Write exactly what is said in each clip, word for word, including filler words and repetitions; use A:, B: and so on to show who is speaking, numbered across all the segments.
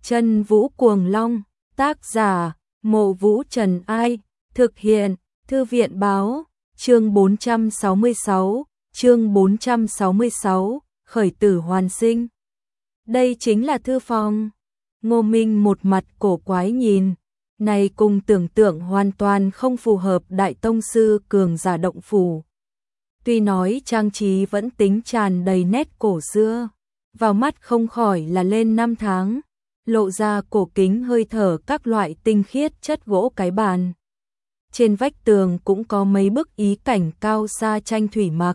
A: Chân Vũ Cuồng Long, tác giả, Mộ Vũ Trần Ai, thực hiện, Thư viện báo, chương bốn trăm sáu mươi sáu, chương bốn trăm sáu mươi sáu, khởi tử hoàn sinh. Đây chính là thư phòng. Ngô Minh một mặt cổ quái nhìn, này cùng tưởng tượng hoàn toàn không phù hợp đại tông sư cường giả động phủ. Tuy nói trang trí vẫn tính tràn đầy nét cổ xưa, vào mắt không khỏi là lên năm tháng, lộ ra cổ kính hơi thở các loại tinh khiết chất gỗ cái bàn. Trên vách tường cũng có mấy bức ý cảnh cao xa tranh thủy mặc.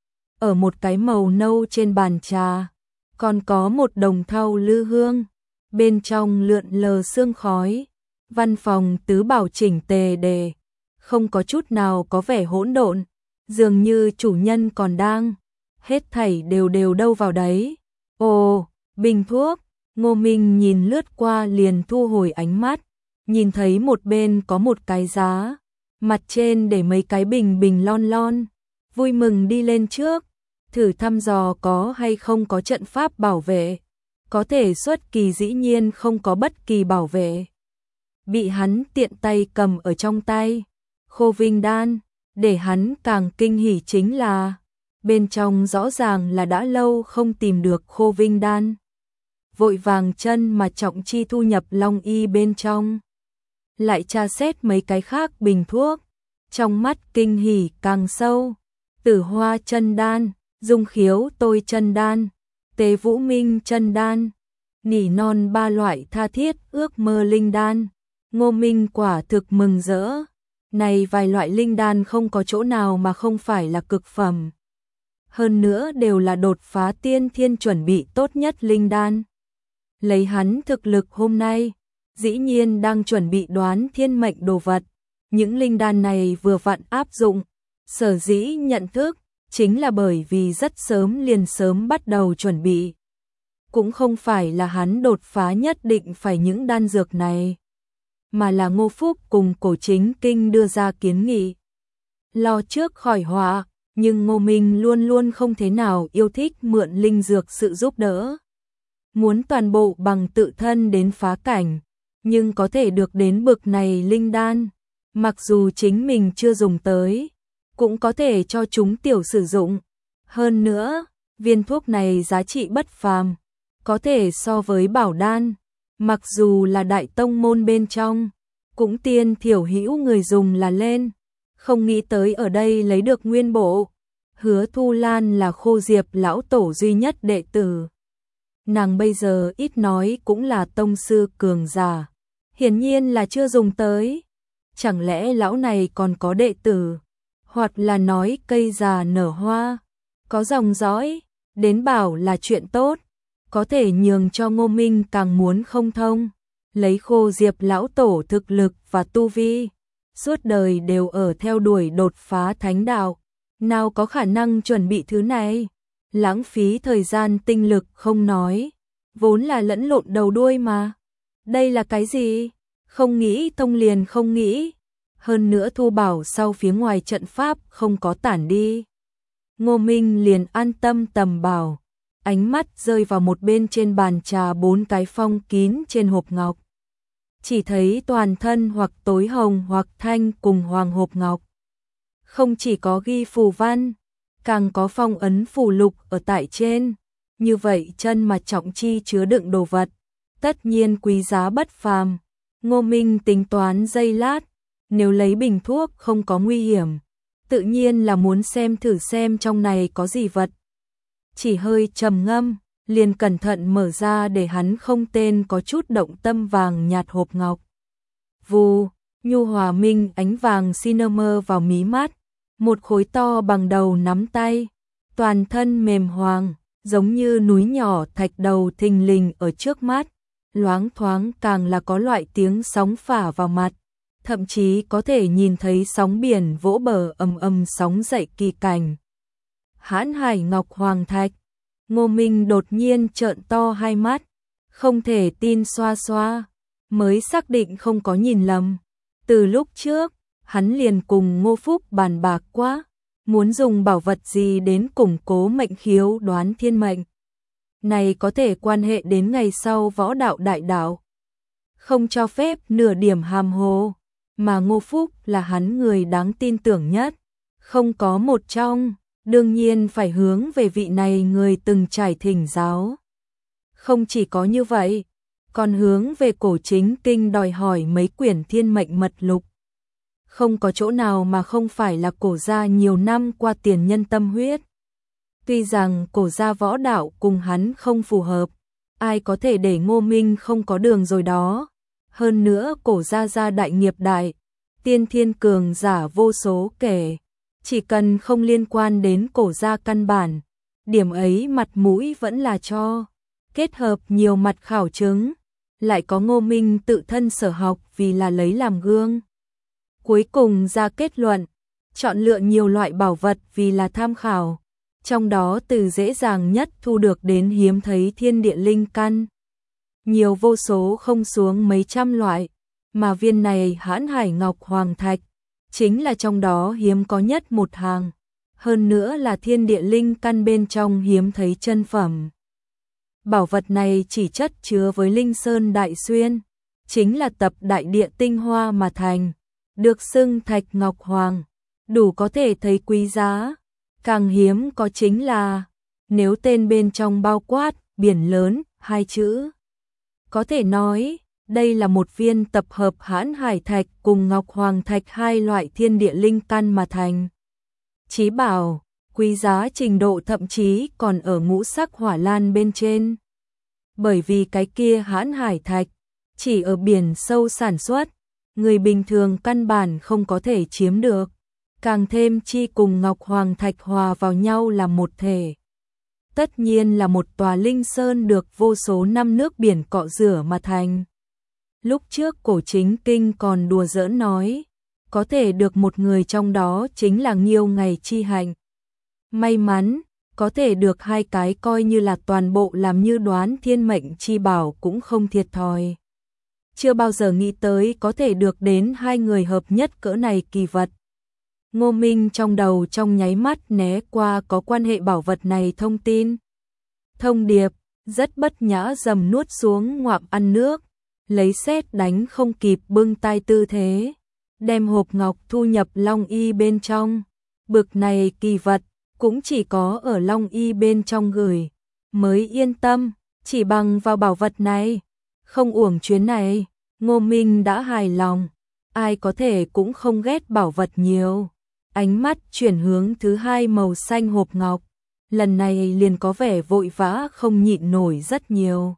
A: Ở một cái màu nâu trên bàn trà, còn có một đồng thau lư hương, bên trong lượn lờ sương khói. Văn phòng tứ bảo chỉnh tề đề, không có chút nào có vẻ hỗn độn, dường như chủ nhân còn đang, hết thảy đều đều đâu vào đấy. Ồ, bình thuốc, Ngô Minh nhìn lướt qua liền thu hồi ánh mắt, nhìn thấy một bên có một cái giá, mặt trên để mấy cái bình bình lon lon, vui mừng đi lên trước, thử thăm dò có hay không có trận pháp bảo vệ, có thể xuất kỳ dĩ nhiên không có bất kỳ bảo vệ. Bị hắn tiện tay cầm ở trong tay, Khô Vinh Đan, để hắn càng kinh hỉ chính là, bên trong rõ ràng là đã lâu không tìm được Khô Vinh Đan. Vội vàng chân mà trọng chi thu nhập long y bên trong. Lại tra xét mấy cái khác bình thuốc, trong mắt kinh hỉ càng sâu. Tử Hoa chân đan, Dung Khiếu tôi chân đan, Tế Vũ Minh chân đan, nỉ non ba loại tha thiết ước mơ linh đan. Ngô Minh quả thực mừng rỡ. Này vài loại linh đan không có chỗ nào mà không phải là cực phẩm. Hơn nữa đều là đột phá tiên thiên chuẩn bị tốt nhất linh đan. Lấy hắn thực lực hôm nay, dĩ nhiên đang chuẩn bị đoán thiên mệnh đồ vật. Những linh đan này vừa vặn áp dụng, sở dĩ nhận thức, chính là bởi vì rất sớm liền sớm bắt đầu chuẩn bị. Cũng không phải là hắn đột phá nhất định phải những đan dược này, mà là Ngô Phúc cùng Cổ Chính Kinh đưa ra kiến nghị. Lo trước khỏi họa, nhưng Ngô Minh luôn luôn không thế nào yêu thích mượn linh dược sự giúp đỡ. Muốn toàn bộ bằng tự thân đến phá cảnh, nhưng có thể được đến bực này linh đan, mặc dù chính mình chưa dùng tới, cũng có thể cho chúng tiểu sử dụng. Hơn nữa, viên thuốc này giá trị bất phàm, có thể so với bảo đan. Mặc dù là đại tông môn bên trong, cũng tiên thiểu hữu người dùng là lên, không nghĩ tới ở đây lấy được nguyên bộ. Hứa Thu Lan là Khô Diệp lão tổ duy nhất đệ tử. Nàng bây giờ ít nói cũng là tông sư cường giả, hiển nhiên là chưa dùng tới. Chẳng lẽ lão này còn có đệ tử, hoặc là nói cây già nở hoa, có dòng dõi, đến bảo là chuyện tốt. Có thể nhường cho Ngô Minh càng muốn không thông, lấy Khô Diệp lão tổ thực lực và tu vi, suốt đời đều ở theo đuổi đột phá thánh đạo, nào có khả năng chuẩn bị thứ này, lãng phí thời gian tinh lực không nói, vốn là lẫn lộn đầu đuôi mà. Đây là cái gì? Không nghĩ thông liền không nghĩ, hơn nữa thu bảo sau phía ngoài trận pháp không có tản đi. Ngô Minh liền an tâm tầm bảo. Ánh mắt rơi vào một bên trên bàn trà bốn cái phong kín trên hộp ngọc. Chỉ thấy toàn thân hoặc tối hồng hoặc thanh cùng hoàng hộp ngọc. Không chỉ có ghi phù văn, càng có phong ấn phù lục ở tại trên. Như vậy chân mà trọng chi chứa đựng đồ vật, tất nhiên quý giá bất phàm. Ngô Minh tính toán giây lát, nếu lấy bình thuốc không có nguy hiểm, tự nhiên là muốn xem thử xem trong này có gì vật. Chỉ hơi trầm ngâm, liền cẩn thận mở ra để hắn không tên có chút động tâm vàng nhạt hộp ngọc. Vù, nhu hòa minh ánh vàng cinnamon vào mí mắt, một khối to bằng đầu nắm tay, toàn thân mềm hoàng, giống như núi nhỏ thạch đầu thình lình ở trước mắt, loáng thoáng càng là có loại tiếng sóng phả vào mặt, thậm chí có thể nhìn thấy sóng biển vỗ bờ ầm ầm sóng dậy kỳ cảnh. Hãn Hải Ngọc Hoàng Thạch. Ngô Minh đột nhiên trợn to hai mắt, không thể tin xoa xoa, mới xác định không có nhìn lầm. Từ lúc trước, hắn liền cùng Ngô Phúc bàn bạc quá, muốn dùng bảo vật gì đến củng cố mệnh khiếu đoán thiên mệnh. này có thể quan hệ đến ngày sau võ đạo đại đạo. Không cho phép nửa điểm hàm hồ, mà Ngô Phúc là hắn người đáng tin tưởng nhất, không có một trong, đương nhiên phải hướng về vị này người từng trải thỉnh giáo. Không chỉ có như vậy, còn hướng về Cổ Chính Kinh đòi hỏi mấy quyển thiên mệnh mật lục. Không có chỗ nào mà không phải là Cổ gia nhiều năm qua tiền nhân tâm huyết. Tuy rằng Cổ gia võ đạo cùng hắn không phù hợp, ai có thể để Ngô Minh không có đường rồi đó. Hơn nữa Cổ gia gia đại nghiệp đại, tiên thiên cường giả vô số kể, chỉ cần không liên quan đến Cổ gia căn bản, điểm ấy mặt mũi vẫn là cho. Kết hợp nhiều mặt khảo chứng, lại có Ngô Minh tự thân sở học vì là lấy làm gương. Cuối cùng ra kết luận, chọn lựa nhiều loại bảo vật vì là tham khảo, trong đó từ dễ dàng nhất thu được đến hiếm thấy thiên địa linh căn. Nhiều vô số không xuống mấy trăm loại, mà viên này Hãn Hải Ngọc Hoàng Thạch, chính là trong đó hiếm có nhất một hàng, hơn nữa là thiên địa linh căn bên trong hiếm thấy chân phẩm. Bảo vật này chỉ chất chứa với Linh Sơn Đại Xuyên, chính là tập đại địa tinh hoa mà thành, được xưng Thạch Ngọc Hoàng, đủ có thể thấy quý giá. Càng hiếm có chính là, nếu tên bên trong bao quát, biển lớn, hai chữ. Có thể nói, đây là một viên tập hợp Hãn Hải Thạch cùng Ngọc Hoàng Thạch hai loại thiên địa linh căn mà thành. Chí bảo, quý giá trình độ thậm chí còn ở ngũ sắc hỏa lan bên trên. Bởi vì cái kia Hãn Hải Thạch, chỉ ở biển sâu sản xuất, người bình thường căn bản không có thể chiếm được. Càng thêm chi cùng Ngọc Hoàng Thạch hòa vào nhau là một thể. Tất nhiên là một tòa linh sơn được vô số năm nước biển cọ rửa mà thành. Lúc trước Cổ Chính Kinh còn đùa giỡn nói, có thể được một người trong đó chính là Nghiêu Ngày chi hạnh. May mắn, có thể được hai cái coi như là toàn bộ làm như đoán thiên mệnh chi bảo cũng không thiệt thòi. Chưa bao giờ nghĩ tới có thể được đến hai người hợp nhất cỡ này kỳ vật. Ngô Minh trong đầu trong nháy mắt né qua có quan hệ bảo vật này thông tin. Thông điệp, rất bất nhã dầm nuốt xuống ngoạm ăn nước, lấy sét đánh không kịp bưng tay tư thế, đem hộp ngọc thu nhập Long Y bên trong. Bực này kỳ vật, cũng chỉ có ở Long Y bên trong gửi, mới yên tâm, chỉ bằng vào bảo vật này. Không uổng chuyến này, Ngô Minh đã hài lòng, ai có thể cũng không ghét bảo vật nhiều. Ánh mắt chuyển hướng thứ hai màu xanh hộp ngọc, lần này liền có vẻ vội vã không nhịn nổi rất nhiều.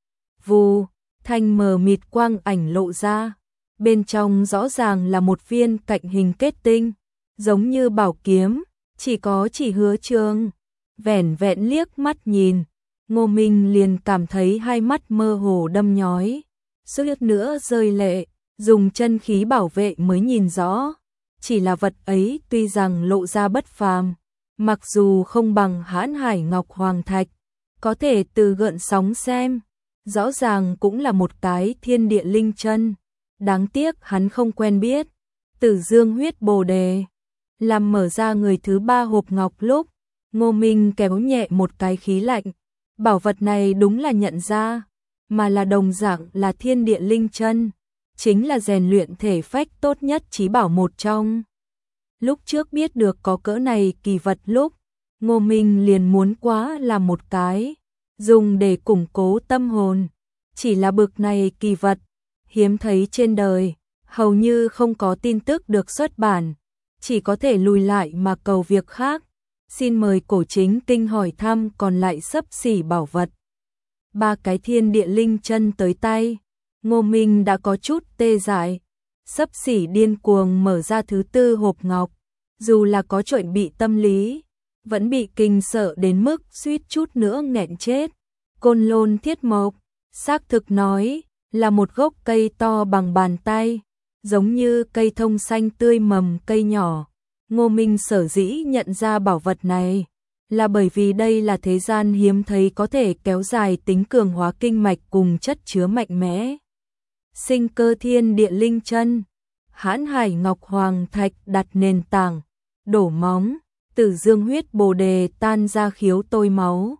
A: Vù, thanh mờ mịt quang ảnh lộ ra, bên trong rõ ràng là một viên cạnh hình kết tinh, giống như bảo kiếm, chỉ có chỉ hứa trường. Vẻn vẹn liếc mắt nhìn, Ngô Minh liền cảm thấy hai mắt mơ hồ đâm nhói, suýt nữa rơi lệ, dùng chân khí bảo vệ mới nhìn rõ. Chỉ là vật ấy tuy rằng lộ ra bất phàm, mặc dù không bằng Hãn Hải Ngọc Hoàng Thạch, có thể từ gợn sóng xem, rõ ràng cũng là một cái thiên địa linh chân. Đáng tiếc hắn không quen biết Tử Dương huyết bồ đề. Làm mở ra người thứ ba hộp ngọc lúc, Ngô Minh kéo nhẹ một cái khí lạnh. Bảo vật này đúng là nhận ra, mà là đồng dạng là thiên địa linh chân, chính là rèn luyện thể phách tốt nhất chí bảo một trong. Lúc trước biết được có cỡ này kỳ vật lúc, Ngô Minh liền muốn quá làm một cái, dùng để củng cố tâm hồn. Chỉ là bực này kỳ vật, hiếm thấy trên đời, hầu như không có tin tức được xuất bản, chỉ có thể lùi lại mà cầu việc khác. Xin mời Cổ Chính Kinh hỏi thăm còn lại xấp xỉ bảo vật. Ba cái thiên địa linh chân tới tay, Ngô Minh đã có chút tê dại, xấp xỉ điên cuồng mở ra thứ tư hộp ngọc, dù là có chuẩn bị tâm lý, vẫn bị kinh sợ đến mức suýt chút nữa nghẹn chết. Côn Lôn Thiết Mộc, xác thực nói, là một gốc cây to bằng bàn tay, giống như cây thông xanh tươi mầm cây nhỏ. Ngô Minh sở dĩ nhận ra bảo vật này, là bởi vì đây là thế gian hiếm thấy có thể kéo dài tính cường hóa kinh mạch cùng chất chứa mạnh mẽ. Sinh cơ thiên địa linh chân, Hãn Hải Ngọc Hoàng Thạch đặt nền tảng, đổ móng, Tử Dương huyết bồ đề tan ra khiếu tôi máu,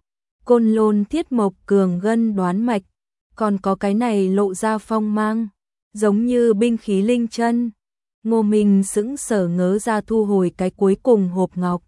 A: Côn Lôn Thiết Mộc cường gân đoán mạch, còn có cái này lộ ra phong mang, giống như binh khí linh chân. Ngô Minh sững sờ ngớ ra thu hồi cái cuối cùng hộp ngọc.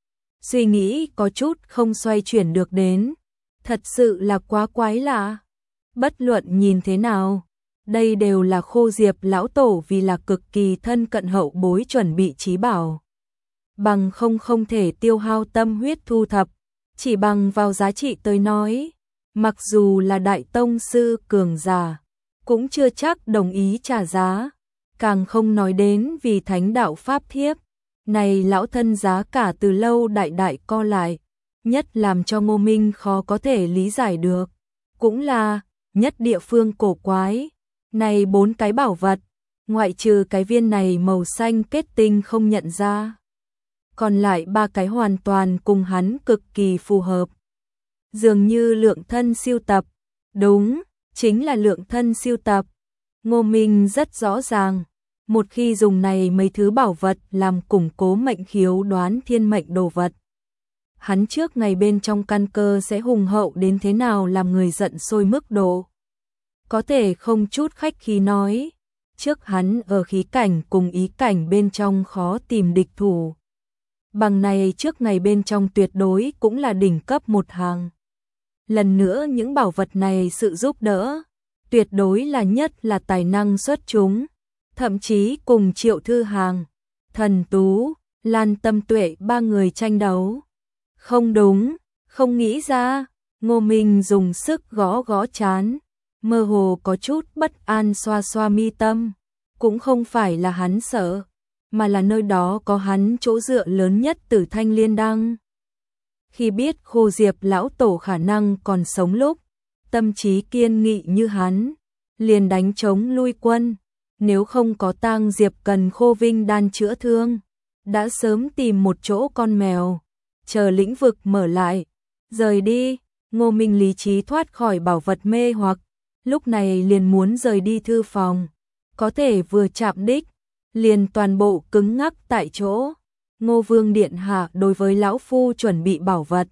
A: Suy nghĩ có chút không xoay chuyển được đến, thật sự là quá quái lạ. Bất luận nhìn thế nào, đây đều là Khô Diệp lão tổ vì là cực kỳ thân cận hậu bối chuẩn bị chí bảo. Bằng không không thể tiêu hao tâm huyết thu thập, chỉ bằng vào giá trị tới nói, mặc dù là đại tông sư cường giả, cũng chưa chắc đồng ý trả giá, càng không nói đến vì thánh đạo pháp thiếp. Này lão thân giá cả từ lâu đại đại co lại, nhất làm cho Ngô Minh khó có thể lý giải được, cũng là nhất địa phương cổ quái. Này bốn cái bảo vật, ngoại trừ cái viên này màu xanh kết tinh không nhận ra, còn lại ba cái hoàn toàn cùng hắn cực kỳ phù hợp. Dường như lượng thân siêu tập, đúng, chính là lượng thân siêu tập. Ngô Minh rất rõ ràng, một khi dùng này mấy thứ bảo vật làm củng cố mệnh khiếu đoán thiên mệnh đồ vật, hắn trước ngày bên trong căn cơ sẽ hùng hậu đến thế nào làm người giận sôi mức độ. Có thể không chút khách khí nói, trước hắn ở khí cảnh cùng ý cảnh bên trong khó tìm địch thủ. Bằng này trước ngày bên trong tuyệt đối cũng là đỉnh cấp một hàng. Lần nữa những bảo vật này sự giúp đỡ, tuyệt đối là nhất là tài năng xuất chúng. Thậm chí cùng Triệu Thư Hàng, Thần Tú, Lan Tâm Tuệ ba người tranh đấu. Không đúng, không nghĩ ra. Ngô Minh dùng sức gõ gõ trán, mơ hồ có chút bất an xoa xoa mi tâm. Cũng không phải là hắn sợ, mà là nơi đó có hắn chỗ dựa lớn nhất Tử Thanh Liên Đăng. Khi biết Khô Diệp lão tổ khả năng còn sống lúc, tâm trí kiên nghị như hắn, liền đánh chống lui quân. Nếu không có tang Diệp cần Khô Vinh đan chữa thương, đã sớm tìm một chỗ con mèo, chờ lĩnh vực mở lại, rời đi. Ngô Minh lý trí thoát khỏi bảo vật mê hoặc, lúc này liền muốn rời đi thư phòng, có thể vừa chạm đích, liền toàn bộ cứng ngắc tại chỗ. Ngô Vương điện hạ đối với lão phu chuẩn bị bảo vật,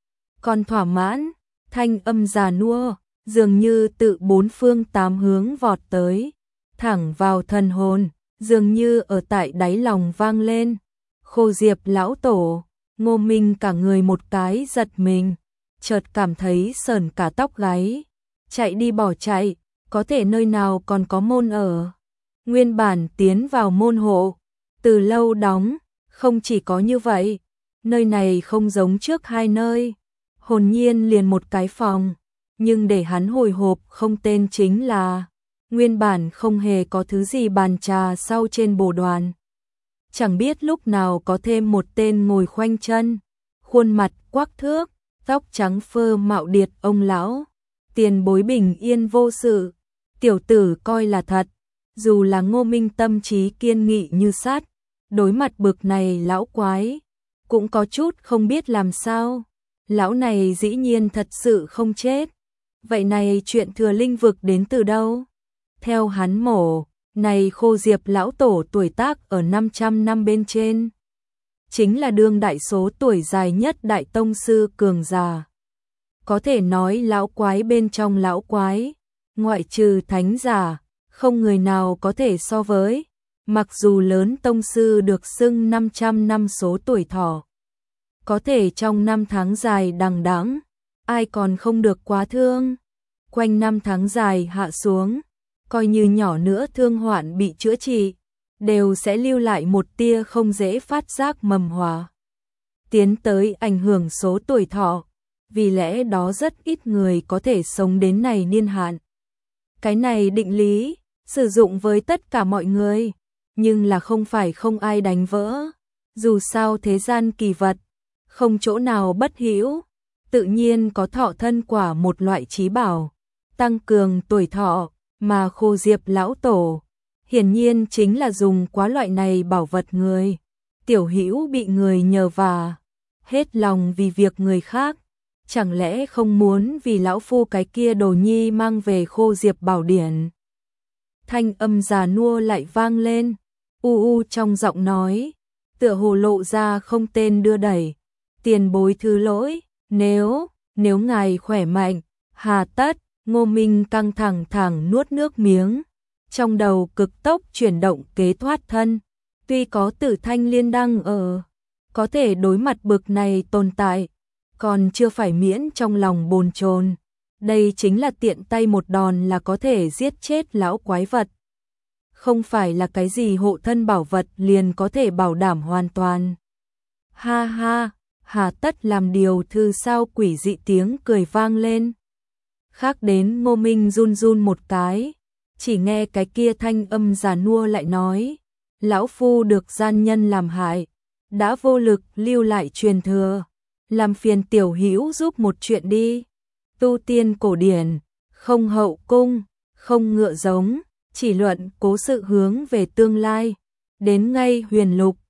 A: còn thỏa mãn. Thanh âm già nua, dường như tự bốn phương tám hướng vọt tới, thẳng vào thần hồn, dường như ở tại đáy lòng vang lên. Khô Diệp lão tổ, Ngô Minh cả người một cái giật mình, chợt cảm thấy sởn cả tóc gáy, chạy đi bỏ chạy, có thể nơi nào còn có môn ở. Nguyên bản tiến vào môn hộ, từ lâu đóng, không chỉ có như vậy, nơi này không giống trước hai nơi, hồn nhiên liền một cái phòng, nhưng để hắn hồi hộp không tên chính là nguyên bản không hề có thứ gì bàn trà sau trên bồ đoàn. Chẳng biết lúc nào có thêm một tên ngồi khoanh chân, khuôn mặt quắc thước, tóc trắng phơ mạo điệt ông lão. Tiền bối bình yên vô sự, tiểu tử coi là thật. Dù là Ngô Minh tâm trí kiên nghị như sắt, đối mặt bực này lão quái, cũng có chút không biết làm sao. Lão này dĩ nhiên thật sự không chết. Vậy này chuyện thừa linh vực đến từ đâu? Theo hắn mổ, này Khô Diệp lão tổ tuổi tác ở năm trăm năm bên trên, chính là đương đại số tuổi dài nhất đại tông sư cường già. Có thể nói lão quái bên trong lão quái, ngoại trừ thánh giả, không người nào có thể so với. Mặc dù lớn tông sư được xưng năm trăm năm số tuổi thọ, có thể trong năm tháng dài đằng đẵng, ai còn không được quá thương. Quanh năm tháng dài hạ xuống, coi như nhỏ nữa thương hoạn bị chữa trị, đều sẽ lưu lại một tia không dễ phát giác mầm hòa, tiến tới ảnh hưởng số tuổi thọ. Vì lẽ đó rất ít người có thể sống đến này niên hạn. Cái này định lý, sử dụng với tất cả mọi người, nhưng là không phải không ai đánh vỡ. Dù sao thế gian kỳ vật, không chỗ nào bất hữu, tự nhiên có thọ thân quả một loại trí bảo, tăng cường tuổi thọ, mà Khô Diệp lão tổ hiển nhiên chính là dùng quá loại này bảo vật người. Tiểu hữu bị người nhờ vả, hết lòng vì việc người khác, chẳng lẽ không muốn vì lão phu cái kia đồ nhi mang về Khô Diệp bảo điển? Thanh âm già nua lại vang lên, u u trong giọng nói, tựa hồ lộ ra không tên đưa đẩy. Tiền bối thứ lỗi, nếu, nếu ngài khỏe mạnh, hà tất. Ngô Minh căng thẳng thẳng nuốt nước miếng, trong đầu cực tốc chuyển động kế thoát thân. Tuy có Tử Thanh Liên đăng ở, có thể đối mặt bực này tồn tại, còn chưa phải miễn trong lòng bồn chồn. Đây chính là tiện tay một đòn là có thể giết chết lão quái vật. Không phải là cái gì hộ thân bảo vật liền có thể bảo đảm hoàn toàn. Ha ha, hà tất làm điều thư sao, quỷ dị tiếng cười vang lên. Khác đến Ngô Minh run run một cái, chỉ nghe cái kia thanh âm già nua lại nói, lão phu được gian nhân làm hại, đã vô lực lưu lại truyền thừa, làm phiền tiểu hữu giúp một chuyện đi. Tu tiên cổ điển, không hậu cung, không ngựa giống, chỉ luận cố sự hướng về tương lai, đến ngay huyền lục,